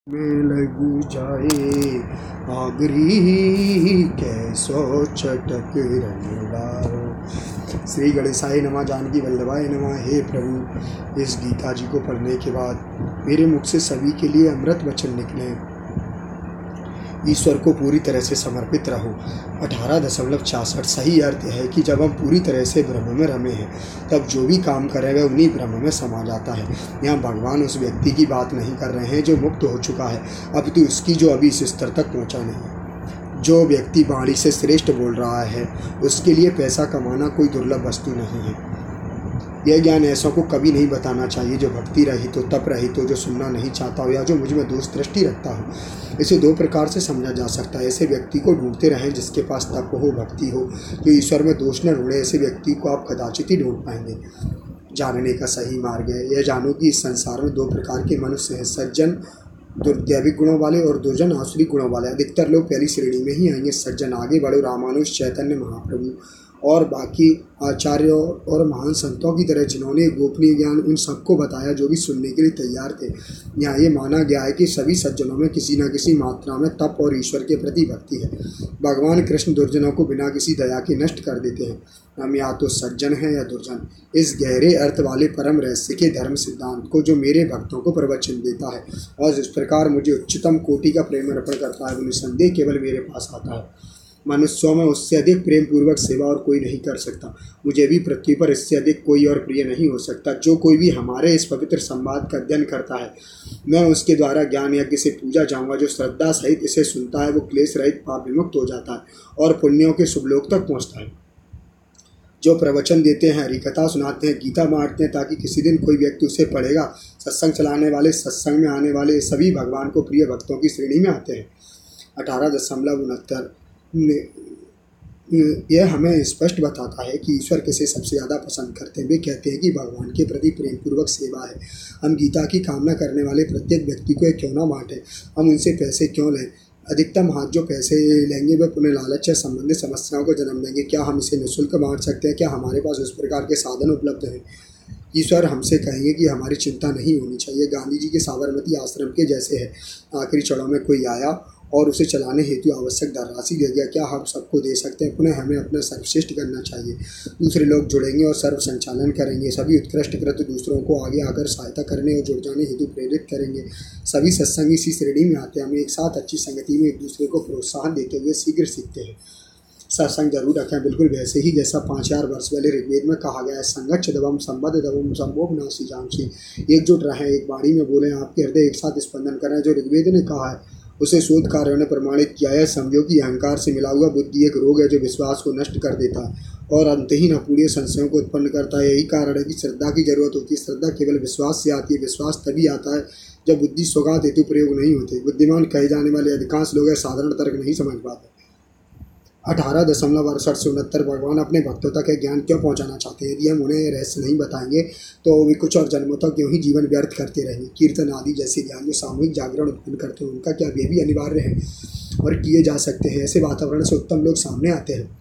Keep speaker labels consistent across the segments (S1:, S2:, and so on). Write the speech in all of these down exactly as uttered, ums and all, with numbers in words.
S1: में लग जाए आगरी कैसो चटक रंगदारो। श्री गणेशाय नमः। जानकी वल्लभाय नमः। हे प्रभु, इस गीता जी को पढ़ने के बाद मेरे मुख से सभी के लिए अमृत वचन निकले। ईश्वर को पूरी तरह से समर्पित रहो। अठारह दशमलव छियासठ सही अर्थ है कि जब हम पूरी तरह से ब्रह्म में रमे हैं तब जो भी काम करे वह उन्हीं ब्रह्म में समा जाता है। यहाँ भगवान उस व्यक्ति की बात नहीं कर रहे हैं जो मुक्त हो चुका है, अपितु उसकी जो अभी इस स्तर तक पहुँचा नहीं। जो व्यक्ति वाणी से श्रेष्ठ बोल रहा है उसके लिए पैसा कमाना कोई दुर्लभ वस्तु नहीं है। यह ज्ञान ऐसों को कभी नहीं बताना चाहिए जो भक्ति रहित हो, तप रहित हो, जो सुनना नहीं चाहता हो या जो मुझ में दोष दृष्टि रखता हो। इसे दो प्रकार से समझा जा सकता है। ऐसे व्यक्ति को ढूंढते रहें जिसके पास तप हो, भक्ति हो, जो ईश्वर में दोष न ढूंढे। ऐसे व्यक्ति को आप कदाचित ही ढूंढ पाएंगे। जानने का सही मार्ग है यह जानो कि इस संसार में दो प्रकार के मनुष्य हैं, सज्जन दैविक गुणों वाले और दुर्जन आसुरी गुणों वाले। अधिकतर लोग पहली श्रेणी में ही आएंगे। सज्जन आगे बढ़ो, रामानुज, चैतन्य महाप्रभु और बाकी आचार्यों और महान संतों की तरह जिन्होंने गोपनीय ज्ञान उन सबको बताया जो भी सुनने के लिए तैयार थे। यहाँ ये माना गया है कि सभी सज्जनों में किसी न किसी मात्रा में तप और ईश्वर के प्रति भक्ति है। भगवान कृष्ण दुर्जनों को बिना किसी दया के नष्ट कर देते हैं। हम या तो सज्जन हैं या दुर्जन। इस गहरे अर्थ वाले परम रहस्य के धर्म सिद्धांत को जो मेरे भक्तों को प्रवचन देता है और जिस प्रकार मुझे उच्चतम कोटि का प्रेम अर्पण करता है, वो निसंदेह केवल मेरे पास आता है। मनुष्यों में उससे अधिक प्रेम पूर्वक सेवा और कोई नहीं कर सकता। मुझे भी पृथ्वी पर इससे अधिक कोई और प्रिय नहीं हो सकता। जो कोई भी हमारे इस पवित्र संवाद का अध्ययन करता है, मैं उसके द्वारा ज्ञान यज्ञ से पूजा जाऊंगा। जो श्रद्धा सहित इसे सुनता है वो क्लेश रहित पाप विमुक्त हो जाता है और पुण्यों के शुभलोक तक पहुँचता है। जो प्रवचन देते हैं, हरिकथा सुनाते हैं, गीता बांटते हैं ताकि किसी दिन कोई व्यक्ति उसे पढ़ेगा, सत्संग चलाने वाले, सत्संग में आने वाले सभी भगवान को प्रिय भक्तों की श्रेणी में आते हैं। अठारह दशमलव उनहत्तर यह हमें स्पष्ट बताता है कि ईश्वर किसे सबसे ज़्यादा पसंद करते हैं। वे कहते हैं कि भगवान के प्रति प्रेम पूर्वक सेवा है। हम गीता की कामना करने वाले प्रत्येक व्यक्ति को क्यों ना बांटें, हम उनसे पैसे क्यों लें। अधिकतम हाथ जो पैसे लेंगे वे पुण्य लालच से संबंधित समस्याओं को जन्म देंगे। क्या हम इसे निःशुल्क बांट सकते हैं? क्या हमारे पास उस प्रकार के साधन उपलब्ध हैं? ईश्वर हमसे कहेंगे कि हमारी चिंता नहीं होनी चाहिए। गांधी जी के साबरमती आश्रम के जैसे है। आखिरी क्षणों में कोई आया और उसे चलाने हेतु आवश्यक धनराशि दे गया। क्या हम सबको दे सकते हैं? पुनः हमें अपना सर्वश्रेष्ठ करना चाहिए। दूसरे लोग जुड़ेंगे और सर्व संचालन करेंगे। सभी उत्कृष्ट कृत दूसरों को आगे आकर सहायता करने और जुड़ जाने हेतु प्रेरित करेंगे। सभी सत्संग इसी श्रेणी में आते हैं। हम एक साथ अच्छी संगति में एक दूसरे को प्रोत्साहन देते हुए शीघ्र सीखते हैं। सत्संग जरूर रखें, बिल्कुल वैसे ही जैसा पाँच हजार वर्ष पहले ऋग्वेद में कहा गया है। संगच्छ दवम संबद्ध दवम संभोग नासी जामसी। एकजुट रहें, एक बाणी में बोलें, आपके हृदय एक साथ स्पंदन करें। जो ऋग्वेद ने कहा है उसे शोधकारों ने प्रमाणित किया है। समझो कि अहंकार से मिला हुआ बुद्धि एक रोग है जो विश्वास को नष्ट कर देता है और अंतहीन अपूर्णीय संशयों को उत्पन्न करता है। यही कारण है कि श्रद्धा की जरूरत होती है। श्रद्धा केवल विश्वास से आती है। विश्वास तभी आता है जब बुद्धि सौगात हेतु प्रयोग नहीं होते। बुद्धिमान कहे जाने वाले अधिकांश लोग साधारण तर्क नहीं समझ पाते। अठारह दशमलव अड़सठ से उनहत्तर भगवान अपने भक्तों तक ज्ञान क्यों पहुंचाना चाहते हैं? यदि हम उन्हें रहस्य नहीं बताएंगे तो वे कुछ और जन्मों तक क्यों ही जीवन व्यर्थ करते रहेंगे। कीर्तन आदि जैसे ज्ञान जो सामूहिक जागरण उत्पन्न करते हैं, उनका क्या वे भी अनिवार्य है और किए जा सकते हैं? ऐसे वातावरण से उत्तम लोग सामने आते हैं।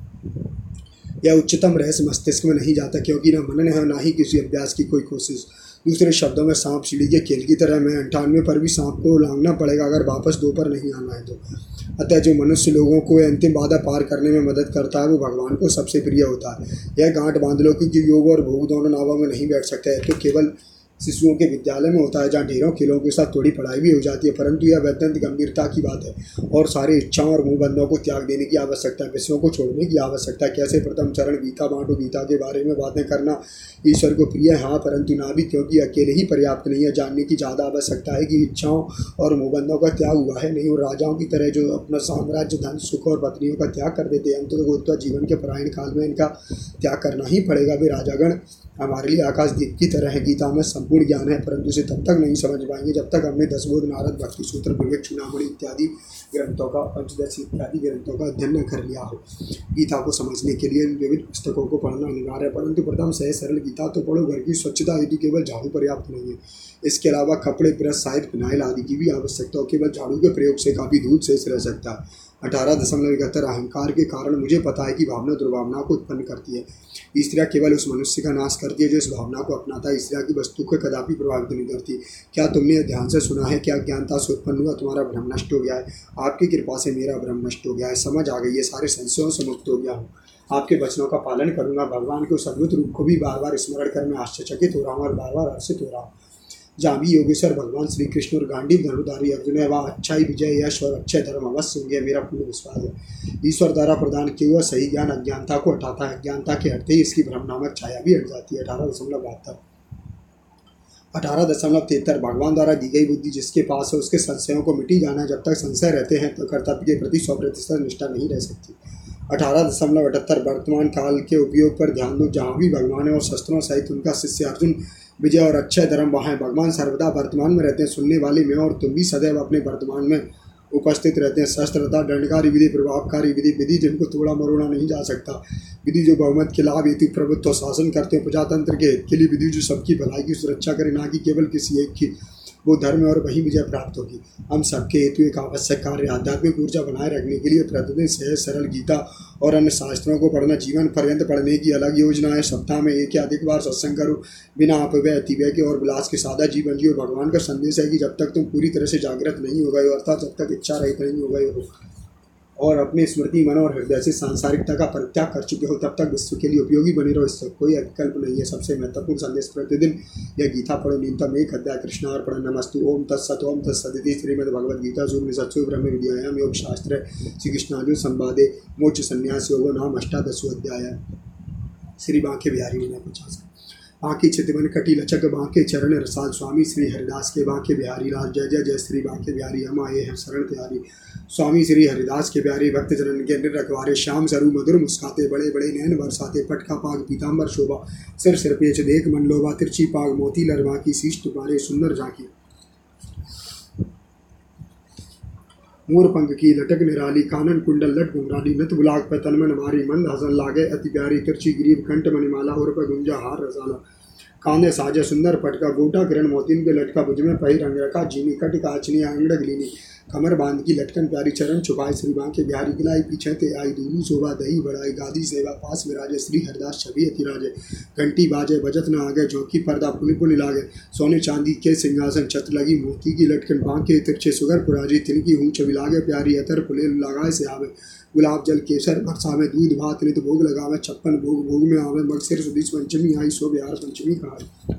S1: यह उच्चतम रहस्य मस्तिष्क में नहीं जाता क्योंकि न मनन है, ना ही किसी अभ्यास की कोई कोशिश। दूसरे शब्दों में सांप सीढ़ी के खेल की तरह मैं अंठानवे पर भी सांप को लांघना पड़ेगा अगर वापस दो पर नहीं आना है तो। अतः जो मनुष्य लोगों को अंतिम बाधा पार करने में मदद करता है वो भगवान को सबसे प्रिय होता है। यह गांठ बांध लो कि योग और भोग दोनों नावों में नहीं बैठ सकते हैं तो केवल शिशुओं के विद्यालय में होता है जहाँ ढेरों खेलों के साथ थोड़ी पढ़ाई भी हो जाती है। परंतु यह अत्यंत गंभीरता की बात है और सारी इच्छाओं और मुँहबंदों को त्याग देने की आवश्यकता है, विषयों को छोड़ने की आवश्यकता है। कैसे? प्रथम चरण गीता बांटो। गीता के बारे में बातें करना ईश्वर को प्रिय है, हाँ, परंतु ना भी, क्योंकि अकेले ही पर्याप्त नहीं है। जानने की ज़्यादा आवश्यकता है कि इच्छाओं और मुँहबंदों का त्याग हुआ है नहीं। और राजाओं की तरह जो अपना साम्राज्य, धन, सुख और पत्नियों का त्याग कर देते हैं, अंत तो जीवन के परायण काल में इनका त्याग करना ही पड़ेगा। वे राजागण हमारे लिए आकाशदीप की तरह है। गीता में संपूर्ण ज्ञान है परंतु उसे तब तक नहीं समझ पाएंगे जब तक हमने दसबोध, नारद, भक्ति सूत्र, विवेक चूड़ामणि इत्यादि ग्रंथों का, पंचदशी इत्यादि ग्रंथों का अध्ययन न कर लिया हो। गीता को समझने के लिए विविध पुस्तकों को पढ़ना अनिवार्य है, परंतु प्रथम सहज सरल गीता तो पढ़ो। घर की स्वच्छता यदि केवल झाड़ू पर्याप्त नहीं है, इसके अलावा कपड़े, ब्रश, साहित्य, फिनाइल आदि की भी आवश्यकता हो। केवल झाड़ू के प्रयोग से काफ़ी धूल शेष रह सकता है। अठारह दशमलव इकहत्तर अहंकार के कारण मुझे पता है कि भावना दुर्भावना को उत्पन्न करती है। स्त्रियाँ केवल उस मनुष्य का नाश करती है जो इस भावना को अपनाता है। स्त्रियाँ की वस्तु को कदापि प्रभावित नहीं करती। क्या तुमने ध्यान से सुना है? क्या अज्ञानता से उत्पन्न हुआ तुम्हारा भ्रम नष्ट हो गया है? आपकी कृपा से मेरा भ्रम नष्ट हो गया है, समझ आ गई है, सारे संशयों से मुक्त हो गया हूँ। आपके वचनों का पालन करूंगा। भगवान के उस अद्भुत रूप को भी बार बार स्मरण कर मैं आश्चर्यचकित हो रहा हूँ और बार बार हर्षित हो रहा हूँ। जहाँ भी योगेश्वर भगवान श्री कृष्ण और गांडीव धनुधारी अर्जुन है, वहाँ अच्छाई, विजय, यश और अच्छे धर्म अवश्य होंगे, मेरा पूर्ण विश्वास है। ईश्वर द्वारा प्रदान किया हुआ सही ज्ञान अज्ञानता को हटाता है। अज्ञानता के हटते ही इसकी भ्रम नामक छाया भी हट जाती है। अठारह दशमलव बहत्तर अठारह दशमलव तिहत्तर भगवान द्वारा दी गई बुद्धि जिसके पास है उसके संशयों को मिटी जाना। जब तक संशय रहते हैं तो कर्तव्य के प्रति सौ प्रतिशत निष्ठा नहीं रह सकती। अठारह दशमलव अठहत्तर वर्तमान काल के उपयोग पर ध्यान दो। जहाँ भी भगवान है और शस्त्रों सहित उनका शिष्य अर्जुन, विजय और अक्षय धर्म वहाँ है। भगवान सर्वदा वर्तमान में रहते हैं। सुनने वाले मैं और तुम भी सदैव अपने वर्तमान में उपस्थित रहते हैं। शस्त्रता, दंडकारी विधि, प्रभावकारी विधि, विधि जिनको तोड़ा मरोड़ा नहीं जा सकता, विधि जो बहुमत के लाभ हेतु प्रभुत्व शासन करते हैं, प्रजातंत्र के हित के लिए, विधि जो सबकी भलाई की सुरक्षा करे, ना कि केवल किसी एक की, वो धर्म और वही विजय प्राप्त होगी। हम सबके हेतु एक आवश्यक कार्य आध्यात्मिक ऊर्जा बनाए रखने के लिए प्रतिदिन सहज सरल गीता और अन्य शास्त्रों को पढ़ना, जीवन पर्यंत पढ़ने की अलग योजना है। सप्ताह में एक या अधिक बार सत्संग करो, बिना अपव्यय अतिव्यय के और विलास के सादा जीवन जियो। भगवान का संदेश है कि जब तक तुम पूरी तरह से जागृत नहीं हो गए हो, अर्थात जब तक इच्छा रहित नहीं हो गए हो और अपने स्मृति, मन और हृदय से सांसारिकता का परित्याग कर चुके हो, तब तक विश्व के लिए उपयोगी बने रहो। इससे कोई विकल्प नहीं है। सबसे महत्वपूर्ण संदेश प्रतिदिन यह गीता पढ़ो, न्यूनतम एक अध्याय। कृष्णार्पण नमस्तु। ओम तत्सत। ओम तत्सदिति। श्रीमद् भगवद गीता उपनिषत्सु ब्रह्म विद्यायाम योग शास्त्र श्री कृष्णार्जुन संवादे मोक्ष संन्यास योगो नाम अष्टादशो अध्याय। श्री बांके बिहारी विनय पचास। बांके चितवन कटी लचक बांके चरण रसाल। स्वामी श्री हरिदास के बांके बिहारी लाल। जय जय जय श्री बांके बिहारी, हम आए हैं शरण तिहारी। स्वामी श्री हरिदास के प्यारे भक्त जनन के निरखवारे, श्याम सरू मधुर मुस्काते, बड़े बड़े नैन बरसाते, पटका पाग पीताम्बर शोभा, सिर सिर पेच देख मन लोभा, तिरछी पाग मोती लरवा की, शीष्ट मारे सुंदर झांकी। मोर पंख की लटक निराली, कानन कुंडल लट घुंघराली, नत बुलाक पे तनमन मारी, मंद हसन लागे अति प्यारी, तिरछी ग्रीव कंठ मणिमाला, और पे गुंजा हार रसाला। कांधे साजे सुंदर पटका, गोटा किरण मोतिन के लटका, भुज में पही रंग रखा जीनी, कट काचनी आंगड़ लीनी, कमर बांध की लटकन प्यारी, चरण छुपाए श्री बांके बिहारी, गिलाई पीछे ते आई, दूली शोभा दही बढ़ाई, गादी सेवा पास विराजे, श्री हरिदास छवि अति राजे। घंटी बाजे बजत न आगे, चौकी पर्दा पुनि पुनि लागे, सोने चांदी के सिंहासन, छत लगी मोती की लटकन, बांके तिरछे सुगर पुराजी, तिनकी ऊंच बिलागे प्यारी, अतर फुले लगाए से आवे, गुलाब जल केसर बरसावे, दूध भात नित भोग लगावे, छप्पन भोग भोग में आवे, मगसिर सुदीस पंचमी आई, सो बिहार पंचमी कहा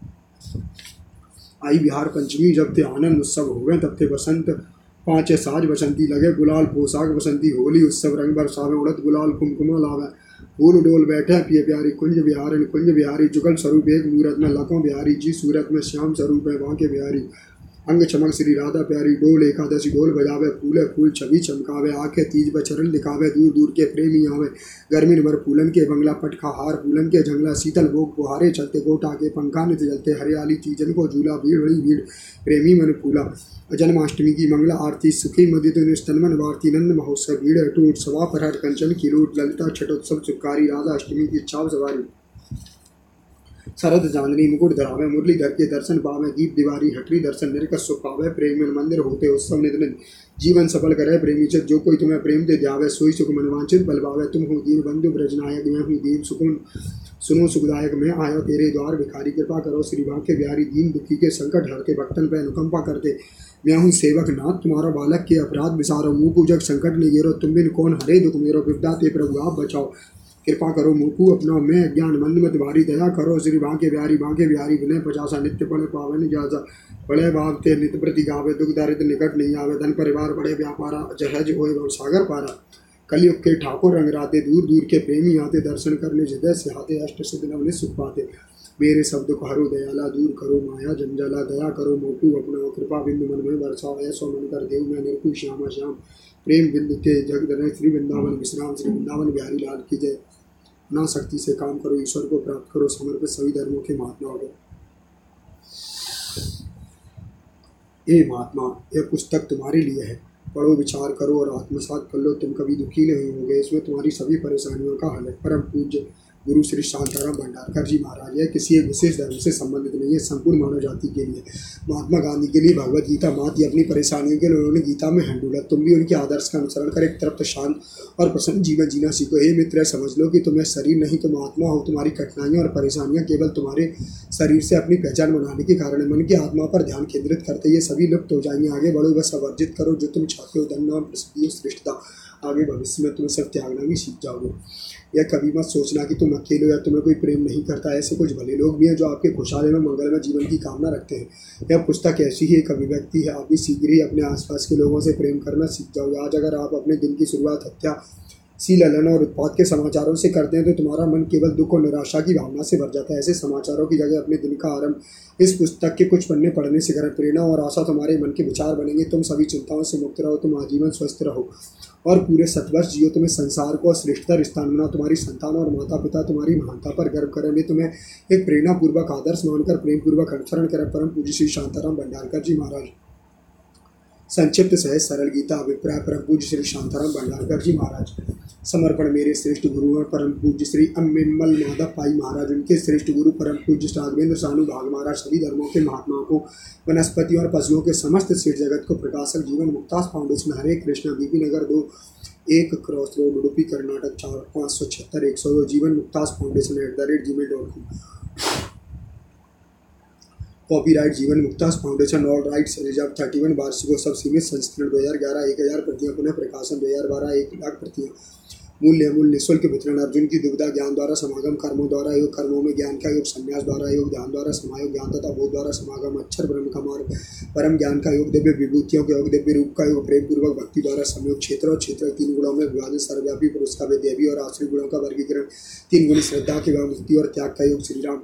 S1: आई। बिहार पंचमी जब ते आनंद उत्सव हो गए, तब ते बसंत पाँचे साज बसंती लगे, गुलाल पोशाक बसंती, होली उत्सव रंग बरसावे, उड़द गुलाल कुमकुमा लावे, फूल डोल बैठे पिए प्यारी, कुंज बिहारी कुंज बिहारी, जुगल स्वरूप एक मूरत में, लखों बिहारी जी सूरत में, श्याम स्वरूप है बांके बिहारी, अंग चमक श्री राधा प्यारी, डोल एकादशी डोल बजावे, फूले फूल छवि चमकावे, आंखें तीज व चरण दिखावे, दूर दूर के प्रेमी आवे, गर्मी भर फूलन के बंगला, पटखा हार फूलन के जंगला, शीतल भोग बुहारे चलते, गोटा के पंखा नित जलते, हरियाली तीजन को झूला, भीड़ बड़ी भीड़ प्रेमी मन फूला। जन्माष्टमी की मंगला आरती, सुखी मदित तन्मन वारती, नंद महोत्सव भीड़ अटूट, सभा पर कंचन की लूट, ललिता छठोत्सव चुपकारी, राधा अष्टमी की छाव सवारी, शरद चांदनी मुकुट धरावे, मुरलीधर के दर्शन पावे, दीप दिवारी हटरी दर्शन निरकस सुख पावे, प्रेम मंदिर होते उत्सव नित नित, जीवन सफल करे प्रेमी चित, जो कोई तुम्हें प्रेम दे ध्यावे, सोई सुख मनवांचित बल पावे। तुम हो दीन बंधु ब्रजनायक, मैं हूँ दीन सुकुन सुनो सुखदायक, मैं आया तेरे द्वार भिखारी, कृपा करो श्री बांके बिहारी, दीन दुखी के संकट हरते, भक्तन पे अनुकंपा करते, मैं हूँ सेवक नाथ तुम्हारा, बालक के अपराध विसारो, मुँह पूजक संकट निगेरो, तुम बिन कौन हरे दुख मेरो, विपदा ते प्रभु आप बचाओ, कृपा करो मुकु अपनाओ, मैं अज्ञान मंद मत भारी, दया करो श्री बांके बिहारी, बांके बिहारी विनय पचासा, नित्य पड़े पावन जासा, बड़े भावते नित्य प्रति गावे, दुख दारिद्र निकट नहीं आवे, धन परिवार बड़े व्यापारा, जहज होए भव सागर पारा, कलयुग के ठाकुर रंगराते, दूर दूर के प्रेमी आते, दर्शन करने हृदय से आते, अष्ट सिद्धि नवनीत सुख पाते, मेरे शब्द को हरो दयाला, दूर करो माया जंजाला, दया करो मोटू अपनाओ, कृपा बिंदु मन में बरसाओ, ऐसो मन कर देव मैं निर्कु श्यामा श्याम, प्रेम बिंदु के जगदनय, श्री वृंदावन विश्राम, श्री वृंदावन बिहारी लाल की जय। ना शक्ति से काम करो, ईश्वर को प्राप्त करो, समर्पित सभी धर्मों के महात्मा हो। ये महात्मा, यह पुस्तक तुम्हारे लिए है, पढ़ो विचार करो और आत्मसात कर लो, तुम कभी दुखी नहीं होगे, इसमें तुम्हारी सभी परेशानियों का हल है। परम पूज्य गुरु श्री शांताराम भंडारकर जी महाराज है, किसी एक विशेष धर्म से संबंधित नहीं है, संपूर्ण मानव जाति के लिए। महात्मा गांधी के लिए भगवत गीता मात अपनी परेशानियों के लिए उन्होंने गीता में हंडूला। तुम भी उनके आदर्श का अनुसरण कर एक तृप्त, शांत और प्रसन्न जीवन जीना सीखो। हे मित्र, समझ लो कि तुम्हें शरीर नहीं तुम आत्मा हो। तुम्हारी कठिनाइयाँ और परेशानियाँ केवल तुम्हारे शरीर से अपनी पहचान बनाने के कारण है। मन की आत्मा पर ध्यान केंद्रित करते ये सभी लुप्त हो जाएंगे। आगे बढ़ो, बस वर्जित करो जो तुम चाहते हो, धन, नाम, प्रसिद्धि, श्रेष्ठता। आगे भविष्य में तुम्हें सब त्यागना भी सीख जाओगे। यह कभी मत सोचना कि तुम अकेले हो या तुम्हें कोई प्रेम नहीं करता। ऐसे कुछ भले लोग भी हैं जो आपके खुशहाली में, मंगलमय जीवन की कामना रखते हैं। यह पुस्तक ऐसी ही एक अभिव्यक्ति है। आप भी शीघ्र ही अपने आसपास के लोगों से प्रेम करना सीख जाओगे। आज अगर आप अपने दिन की शुरुआत हत्या, सी ललन और उत्पात के समाचारों से करते हैं तो तुम्हारा मन केवल दुख और निराशा की भावना से भर जाता है। ऐसे समाचारों की जगह अपने दिन का आरंभ इस पुस्तक के कुछ पन्ने पढ़ने से करें। प्रेरणा और आशा तुम्हारे मन के विचार बनेंगे। तुम सभी चिंताओं से मुक्त रहो, तुम आजीवन स्वस्थ रहो और पूरे सतवर्ष जियो। तुम्हें संसार को श्रेष्ठतर स्थान बनाओ। तुम्हारी संतान और माता पिता तुम्हारी महानता पर गर्व करें। वे तुम्हें एक प्रेरणा पूर्वक आदर्श मानकर प्रेम पूर्वक अनुसरण करें। परम पूज्य श्री शांताराम भंडारकर जी महाराज। संक्षिप्त सहज सरल गीता अभिप्राय। परम पूज्य श्री शांताराम भंडारकर जी महाराज। समर्पण मेरे श्रेष्ठ गुरु और परम पूज्य श्री अम्मेम्मल माधव पाई महाराज, उनके श्रेष्ठ गुरु परम पूज्य राघवेंद्र सानू भाग महाराज, सभी धर्मों के महात्माओं को, वनस्पति और पशुओं के समस्त श्रेष्ठ जगत को, प्रकाशक जीवन मुक्तास फाउंडेशन, हरे कृष्णा, बीपी नगर दो, एक क्रॉस रोड, उडुपी, कर्नाटक, चार पाँच सौ छिहत्तर एक सौ दो, Jeevan Muktas foundation at the rate Gmail dot com. Copyright Jeevan Muktas foundation, all rights reserve, thirty one वार्षिकोत्सव, सीमित संस्करण दो हज़ार ग्यारह, एक हज़ार प्रतियाँ, पुनः प्रकाशन दो हज़ार बारह, एक लाख प्रतियाँ, मूल्य मूल्य निःशुल्क वितरण, अर्जुन की दुविधा, ज्ञान द्वारा समागम, कर्मों द्वारा योग, कर्मों में ज्ञान का योग, संन्यास द्वारा योग, ध्यान द्वारा समायोग, ज्ञान तथा बोध द्वारा समागम, अक्षर ब्रह्म का मार्ग, परम ज्ञान का योग, दिव्य विभूतियों का योग, दिव्य रूप का योग, प्रेम पूर्वक भक्ति द्वारा संयोग, क्षेत्र और क्षेत्र तीन गुणों में विभाजन, सर्वव्यापी पुरुष का विद्यावी और आश्रित गुणों का वर्गीकरण, तीन गुणी श्रद्धा के बाद मुक्ति और त्याग का योग, श्री राम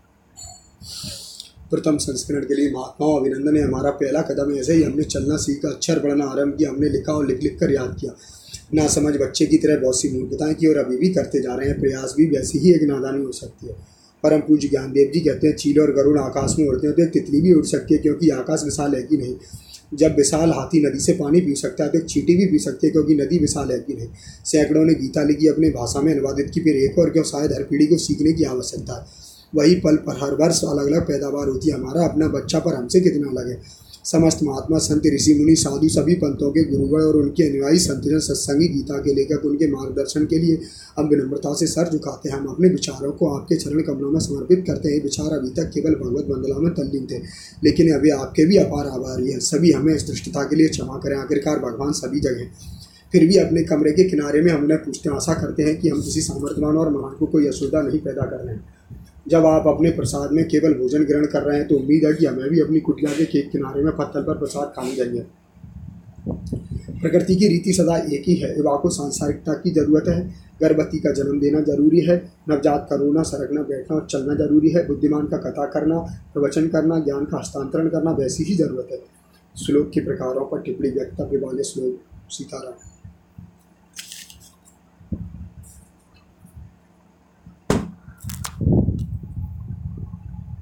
S1: प्रथम संस्करण के लिए महात्माओं अभिनंदन है। हमारा पहला कदम है। ऐसे ही हमने चलना सीखा, अक्षर पढ़ना आरंभ किया, हमने लिखा और लिख लिख कर याद किया। ना समझ बच्चे की तरह बहुत सी मूर्खताएं की और अभी भी करते जा रहे हैं। प्रयास भी वैसी ही एक नादानी हो सकती है। परम पूज्य ज्ञानदेव जी कहते हैं, चील और गरुड़ आकाश में उड़ते हैं तो एक तितली भी उड़ सकती है, क्योंकि आकाश विशाल है कि नहीं। जब विशाल हाथी नदी से पानी पी सकता है तो एक चींटी भी पी सकती है, क्योंकि नदी विशाल है कि नहीं। सैकड़ों ने गीता लिखी, अपने भाषा में अनुवादित की, फिर एक और क्यों, शायद हर पीढ़ी को सीखने की आवश्यकता है। वही पल पर हर वर्ष अलग अलग पैदावार होती है। हमारा अपना बच्चा पर हमसे कितना लगे। समस्त महात्मा, संत, ऋषि, मुनि, साधु, सभी पंथों के गुरुगण और उनके अनुयायी संतजन, सत्संगी, गीता के लेखक, उनके मार्गदर्शन के लिए हम विनम्रता से सर झुकाते हैं। हम अपने विचारों को आपके चरण कमलों में समर्पित करते हैं। विचार अभी तक केवल भगवत वंदना में तल्लीन थे, लेकिन अभी आपके भी अपार आभारी हैं। सभी हमें इस दुष्टता के लिए क्षमा करें। आखिरकार भगवान सभी जगह, फिर भी अपने कमरे के किनारे में हम उन्हें पूछते हैं, आशा करते हैं कि हम किसी सामर्थ्यवान और महान को कोई असुविधा नहीं पैदा कर रहे हैं। जब आप अपने प्रसाद में केवल भोजन ग्रहण कर रहे हैं तो उम्मीद है कि हमें भी अपनी कुटिया के खेत किनारे में पत्थर पर प्रसाद खाने जाएंगे। प्रकृति की रीति सदा एक ही है। युवा को सांसारिकता की जरूरत है। गर्भवती का जन्म देना जरूरी है। नवजात का रोना, सरकना, बैठना और चलना जरूरी है। बुद्धिमान का कथा करना, प्रवचन करना, ज्ञान का हस्तांतरण करना वैसी ही जरूरत है। श्लोक के प्रकारों पर टिप्पणी, वक्तव्य वाले श्लोक। सीताराम।